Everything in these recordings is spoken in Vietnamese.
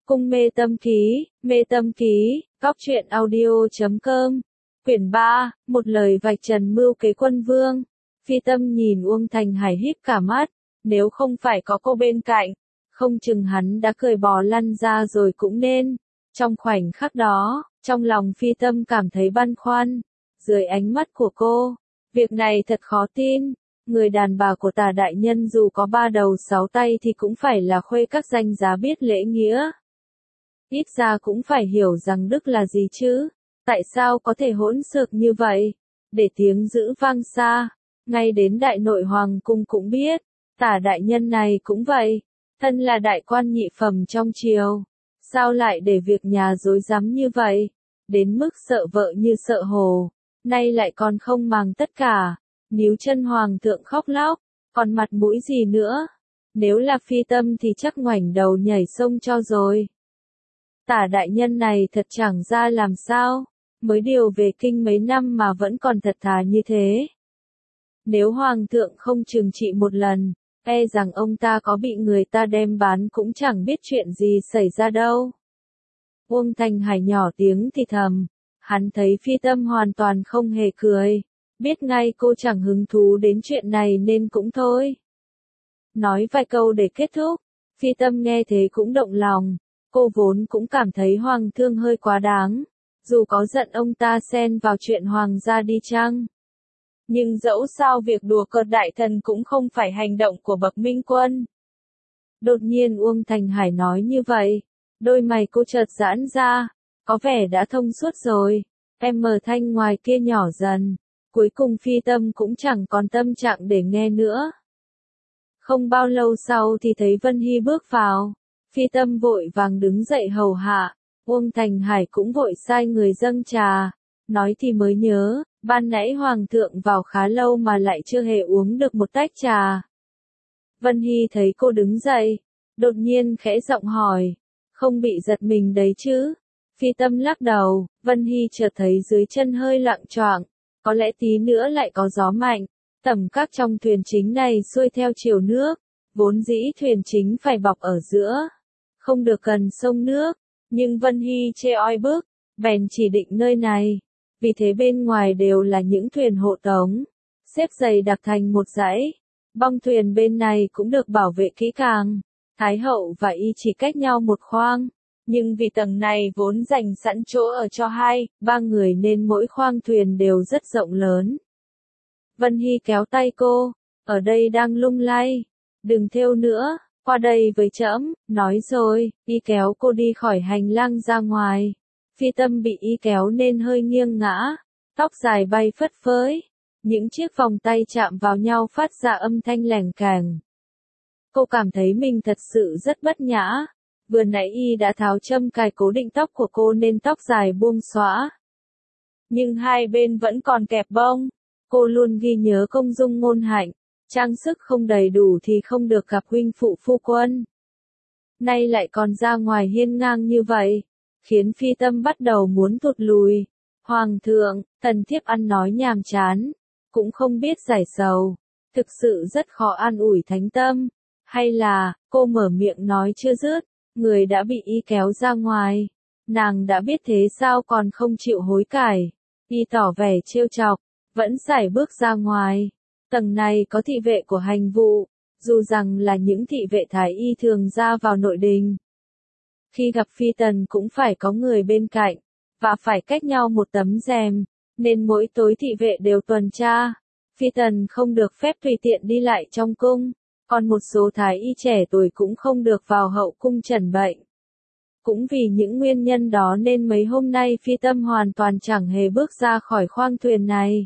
Cung mê tâm ký, góc truyện audio.com, quyển 3, một lời vạch trần mưu kế quân vương. Phi Tâm nhìn Uông Thành Hải híp cả mắt, nếu không phải có cô bên cạnh, không chừng hắn đã cười bò lăn ra rồi cũng nên. Trong khoảnh khắc đó, trong lòng Phi Tâm cảm thấy băn khoăn, dưới ánh mắt của cô, việc này thật khó tin. Người đàn bà của Tả đại nhân dù có 3 đầu 6 tay thì cũng phải là khuê các danh giá biết lễ nghĩa. Ít ra cũng phải hiểu rằng đức là gì chứ, tại sao có thể hỗn xược như vậy, để tiếng dữ vang xa, ngay đến đại nội hoàng cung cũng biết, Tả đại nhân này cũng vậy, thân là đại quan nhị phẩm trong triều, sao lại để việc nhà rối rắm như vậy, đến mức sợ vợ như sợ hồ, nay lại còn không màng tất cả, níu chân hoàng thượng khóc lóc, còn mặt mũi gì nữa, nếu là Phi Tâm thì chắc ngoảnh đầu nhảy sông cho rồi. Tả đại nhân này thật chẳng ra làm sao, mới điều về kinh mấy năm mà vẫn còn thật thà như thế. Nếu hoàng thượng không trừng trị một lần, e rằng ông ta có bị người ta đem bán cũng chẳng biết chuyện gì xảy ra đâu. Uông Thành Hải nhỏ tiếng thì thầm, hắn thấy Phi Tâm hoàn toàn không hề cười, biết ngay cô chẳng hứng thú đến chuyện này nên cũng thôi. Nói vài câu để kết thúc, Phi Tâm nghe thế cũng động lòng. Cô vốn cũng cảm thấy hoàng thương hơi quá đáng, dù có giận ông ta xen vào chuyện hoàng gia đi chăng. Nhưng dẫu sao việc đùa cợt đại thần cũng không phải hành động của bậc minh quân. Đột nhiên Uông Thành Hải nói như vậy, đôi mày cô chợt giãn ra, có vẻ đã thông suốt rồi, em mở thanh ngoài kia nhỏ dần, cuối cùng Phi Tâm cũng chẳng còn tâm trạng để nghe nữa. Không bao lâu sau thì thấy Vân Hy bước vào. Phi Tâm vội vàng đứng dậy hầu hạ, Uông Thành Hải cũng vội sai người dâng trà, nói thì mới nhớ, ban nãy hoàng thượng vào khá lâu mà lại chưa hề uống được một tách trà. Vân Hy thấy cô đứng dậy, đột nhiên khẽ giọng hỏi, không bị giật mình đấy chứ? Phi Tâm lắc đầu, Vân Hy chợt thấy dưới chân hơi loạng choạng, có lẽ tí nữa lại có gió mạnh, tầm các trong thuyền chính này xuôi theo chiều nước, vốn dĩ thuyền chính phải bọc ở giữa. Không được gần sông nước, nhưng Vân Hy chê oi bức, bèn chỉ định nơi này, vì thế bên ngoài đều là những thuyền hộ tống, xếp dày đặc thành một dãy, bong thuyền bên này cũng được bảo vệ kỹ càng, Thái hậu và y chỉ cách nhau một khoang, nhưng vì tầng này vốn dành sẵn chỗ ở cho 2-3 người nên mỗi khoang thuyền đều rất rộng lớn. Vân Hy kéo tay cô, ở đây đang lung lay, đừng thêu nữa. Qua đây với trẫm, nói rồi, y kéo cô đi khỏi hành lang ra ngoài. Phi Tâm bị y kéo nên hơi nghiêng ngã, tóc dài bay phất phới, những chiếc vòng tay chạm vào nhau phát ra âm thanh lẻng càng. Cô cảm thấy mình thật sự rất bất nhã, vừa nãy y đã tháo châm cài cố định tóc của cô nên tóc dài buông xõa. Nhưng hai bên vẫn còn kẹp bông, cô luôn ghi nhớ công dung ngôn hạnh. Trang sức không đầy đủ thì không được gặp huynh phụ phu quân. Nay lại còn ra ngoài hiên ngang như vậy, khiến Phi Tâm bắt đầu muốn thụt lùi. Hoàng thượng, thần thiếp ăn nói nhàm chán, cũng không biết giải sầu, thực sự rất khó an ủi thánh tâm. Hay là, cô mở miệng nói chưa dứt, người đã bị y kéo ra ngoài. Nàng đã biết thế sao còn không chịu hối cải. Y tỏ vẻ trêu chọc, vẫn sải bước ra ngoài. Tầng này có thị vệ của hành vụ, dù rằng là những thị vệ thái y thường ra vào nội đình. Khi gặp Phi Tần cũng phải có người bên cạnh, và phải cách nhau một tấm rèm, nên mỗi tối thị vệ đều tuần tra. Phi Tần không được phép tùy tiện đi lại trong cung, còn một số thái y trẻ tuổi cũng không được vào hậu cung chẩn bệnh. Cũng vì những nguyên nhân đó nên mấy hôm nay Phi Tâm hoàn toàn chẳng hề bước ra khỏi khoang thuyền này.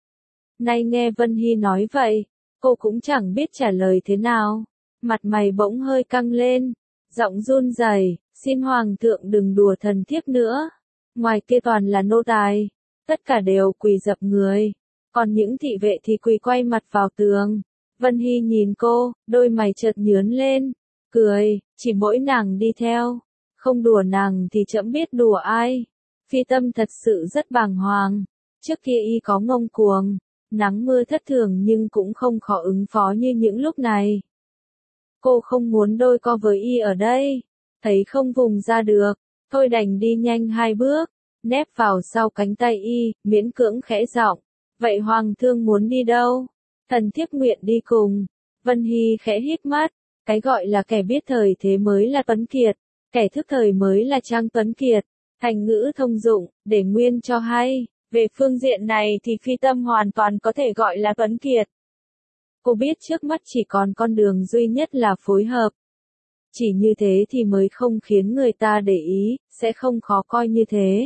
Nay nghe Vân Hy nói vậy, cô cũng chẳng biết trả lời thế nào, mặt mày bỗng hơi căng lên, giọng run rẩy, xin hoàng thượng đừng đùa thần thiếp nữa, ngoài kia toàn là nô tài, tất cả đều quỳ dập người, còn những thị vệ thì quỳ quay mặt vào tường. Vân Hy nhìn cô, đôi mày chợt nhướng lên, cười, chỉ mỗi nàng đi theo, không đùa nàng thì trẫm biết đùa ai. Phi Tâm thật sự rất bàng hoàng, trước kia y có ngông cuồng, nắng mưa thất thường nhưng cũng không khó ứng phó như những lúc này. Cô không muốn đôi co với y ở đây, thấy không vùng ra được, thôi đành đi nhanh 2 bước, nép vào sau cánh tay y, miễn cưỡng khẽ giọng, vậy hoàng thương muốn đi đâu? Thần thiếp nguyện đi cùng. Vân Hy khẽ híp mắt, cái gọi là kẻ biết thời thế mới là tuấn kiệt, kẻ thức thời mới là trang tuấn kiệt, thành ngữ thông dụng, để nguyên cho hay, về phương diện này thì Phi Tâm hoàn toàn có thể gọi là tuấn kiệt. Cô biết trước mắt chỉ còn con đường duy nhất là phối hợp. Chỉ như thế thì mới không khiến người ta để ý, sẽ không khó coi như thế.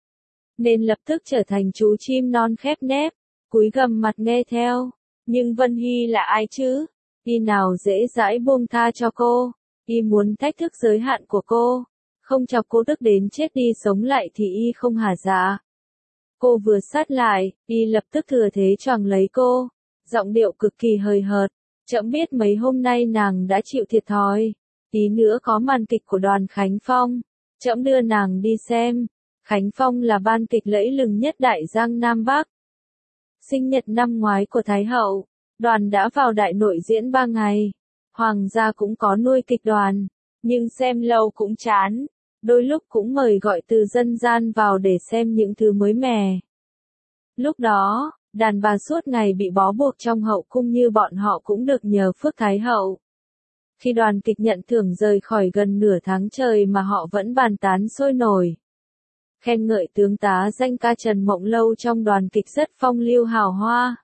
Nên lập tức trở thành chú chim non khép nép, cúi gằm mặt nghe theo. Nhưng Vân Hy là ai chứ? Y nào dễ dãi buông tha cho cô. Y muốn thách thức giới hạn của cô. Không chọc cô tức đến chết đi sống lại thì y không hả dạ. Cô vừa sát lại, y lập tức thừa thế choàng lấy cô. Giọng điệu cực kỳ hời hợt. Trẫm biết mấy hôm nay nàng đã chịu thiệt thòi. Tí nữa có màn kịch của đoàn Khánh Phong. Trẫm đưa nàng đi xem. Khánh Phong là ban kịch lẫy lừng nhất Đại Giang Nam Bắc. Sinh nhật năm ngoái của Thái Hậu, đoàn đã vào đại nội diễn 3 ngày. Hoàng gia cũng có nuôi kịch đoàn, nhưng xem lâu cũng chán. Đôi lúc cũng mời gọi từ dân gian vào để xem những thứ mới mẻ. Lúc đó, đàn bà suốt ngày bị bó buộc trong hậu cung như bọn họ cũng được nhờ phước Thái Hậu. Khi đoàn kịch nhận thưởng rời khỏi gần nửa tháng trời mà họ vẫn bàn tán sôi nổi. Khen ngợi tướng tá danh ca Trần Mộng Lâu trong đoàn kịch rất phong lưu hào hoa.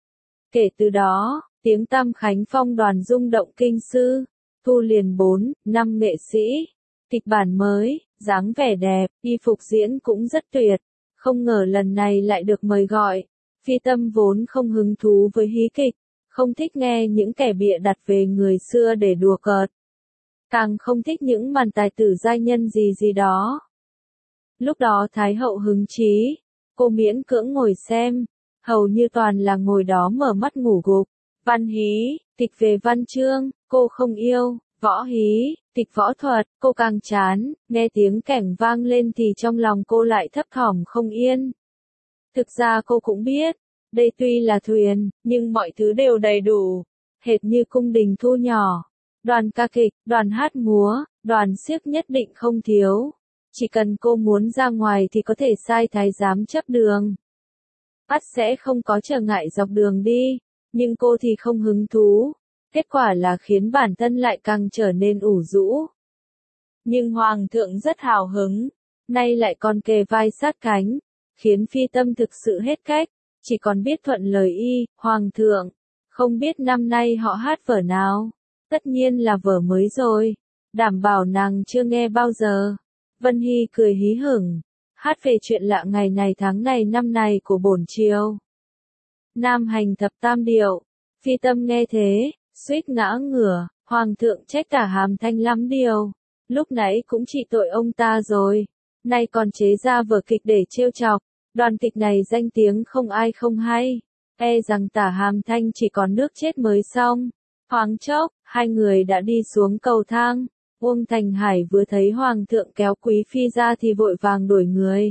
Kể từ đó, tiếng tăm Khánh Phong đoàn rung động kinh sư, thu liền 4, 5 nghệ sĩ, kịch bản mới, dáng vẻ đẹp, y phục diễn cũng rất tuyệt, không ngờ lần này lại được mời gọi. Phi Tâm vốn không hứng thú với hí kịch, không thích nghe những kẻ bịa đặt về người xưa để đùa cợt. Càng không thích những màn tài tử giai nhân gì gì đó. Lúc đó Thái Hậu hứng chí, cô miễn cưỡng ngồi xem, hầu như toàn là ngồi đó mở mắt ngủ gục. Văn hí, kịch về văn chương, cô không yêu, võ hí, kịch võ thuật, cô càng chán, nghe tiếng kẻng vang lên thì trong lòng cô lại thấp thỏm không yên. Thực ra cô cũng biết, đây tuy là thuyền, nhưng mọi thứ đều đầy đủ, hệt như cung đình thu nhỏ. Đoàn ca kịch, đoàn hát múa, đoàn xiếc nhất định không thiếu. Chỉ cần cô muốn ra ngoài thì có thể sai thái giám chấp đường. Ắt sẽ không có trở ngại dọc đường đi, nhưng cô thì không hứng thú. Kết quả là khiến bản thân lại càng trở nên ủ rũ. Nhưng Hoàng thượng rất hào hứng, nay lại còn kề vai sát cánh, khiến Phi Tâm thực sự hết cách, chỉ còn biết thuận lời y. Hoàng thượng, không biết năm nay họ hát vở nào? Tất nhiên là vở mới rồi, đảm bảo nàng chưa nghe bao giờ. Vân Hy cười hí hửng, hát về chuyện lạ ngày này tháng này năm này của bổn triều. Nam hành thập tam điệu. Phi Tâm nghe thế, suýt ngã ngửa. Hoàng thượng trách cả Hàm Thanh lắm điều. Lúc nãy cũng trị tội ông ta rồi, nay còn chế ra vở kịch để trêu chọc. Đoàn kịch này danh tiếng không ai không hay, e rằng tả Hàm Thanh chỉ còn nước chết mới xong. Thoáng chốc, hai người đã đi xuống cầu thang. Uông Thành Hải vừa thấy Hoàng thượng kéo Quý Phi ra thì vội vàng đuổi người.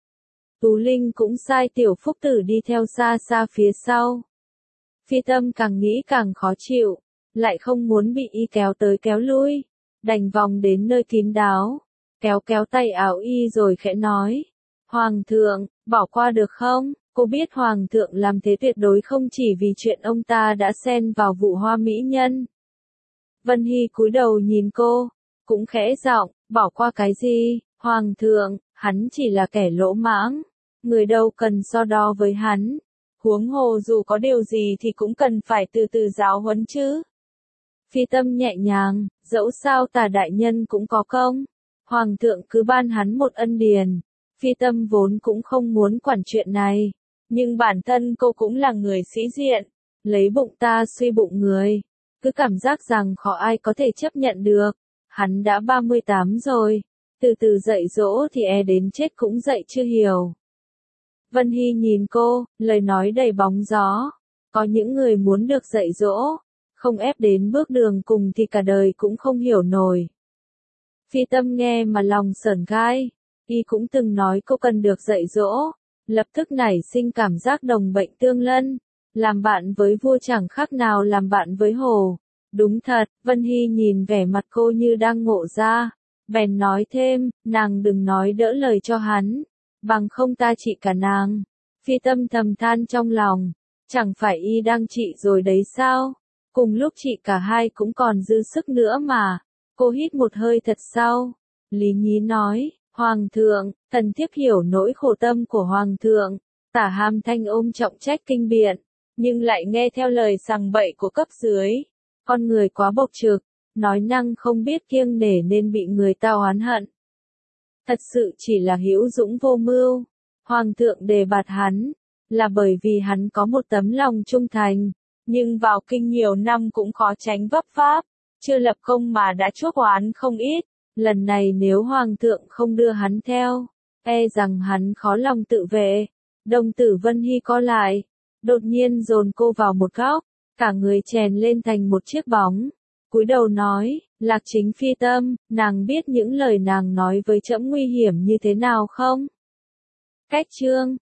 Tú Linh cũng sai Tiểu Phúc Tử đi theo xa xa phía sau. Phi Tâm càng nghĩ càng khó chịu, lại không muốn bị y kéo tới kéo lui, đành vòng đến nơi kín đáo, kéo kéo tay áo y rồi khẽ nói. Hoàng thượng, bỏ qua được không? Cô biết Hoàng thượng làm thế tuyệt đối không chỉ vì chuyện ông ta đã xen vào vụ hoa mỹ nhân. Vân Hy cúi đầu nhìn cô, cũng khẽ giọng, bỏ qua cái gì? Hoàng thượng, hắn chỉ là kẻ lỗ mãng, người đâu cần so đo với hắn. Huống hồ dù có điều gì thì cũng cần phải từ từ giáo huấn chứ. Phi Tâm nhẹ nhàng, dẫu sao tả đại nhân cũng có công. Hoàng thượng cứ ban hắn một ân điền. Phi Tâm vốn cũng không muốn quản chuyện này. Nhưng bản thân cô cũng là người sĩ diện. Lấy bụng ta suy bụng người. Cứ cảm giác rằng khó ai có thể chấp nhận được. Hắn đã 38 rồi. Từ từ dạy dỗ thì e đến chết cũng dạy chưa hiểu. Vân Hy nhìn cô, lời nói đầy bóng gió. Có những người muốn được dạy dỗ, không ép đến bước đường cùng thì cả đời cũng không hiểu nổi. Phi Tâm nghe mà lòng sởn gai. Y cũng từng nói cô cần được dạy dỗ. Lập tức nảy sinh cảm giác đồng bệnh tương lân. Làm bạn với vua chẳng khác nào làm bạn với hồ. Đúng thật, Vân Hy nhìn vẻ mặt cô như đang ngộ ra. Bèn nói thêm, nàng đừng nói đỡ lời cho hắn, bằng không ta trị cả nàng. Phi Tâm thầm than trong lòng, chẳng phải y đang trị rồi đấy sao? Cùng lúc trị cả hai cũng còn dư sức nữa mà. Cô hít một hơi thật sâu. Lý Nhí nói, Hoàng thượng, thần thiếp hiểu nỗi khổ tâm của Hoàng thượng. Tả Hàm Thanh ôm trọng trách kinh biện, nhưng lại nghe theo lời sằng bậy của cấp dưới. Con người quá bộc trực, nói năng không biết kiêng nể nên bị người ta oán hận. Thật sự chỉ là hữu dũng vô mưu. Hoàng thượng đề bạt hắn, là bởi vì hắn có một tấm lòng trung thành, nhưng vào kinh nhiều năm cũng khó tránh vấp váp, chưa lập công mà đã chuốc oán không ít. Lần này nếu Hoàng thượng không đưa hắn theo, e rằng hắn khó lòng tự vệ. Đồng tử Vân Hy co lại, đột nhiên dồn cô vào một góc, cả người chèn lên thành một chiếc bóng. Cúi đầu nói, Lạc Chính Phi Tâm, nàng biết những lời nàng nói với trẫm nguy hiểm như thế nào không? Cách chương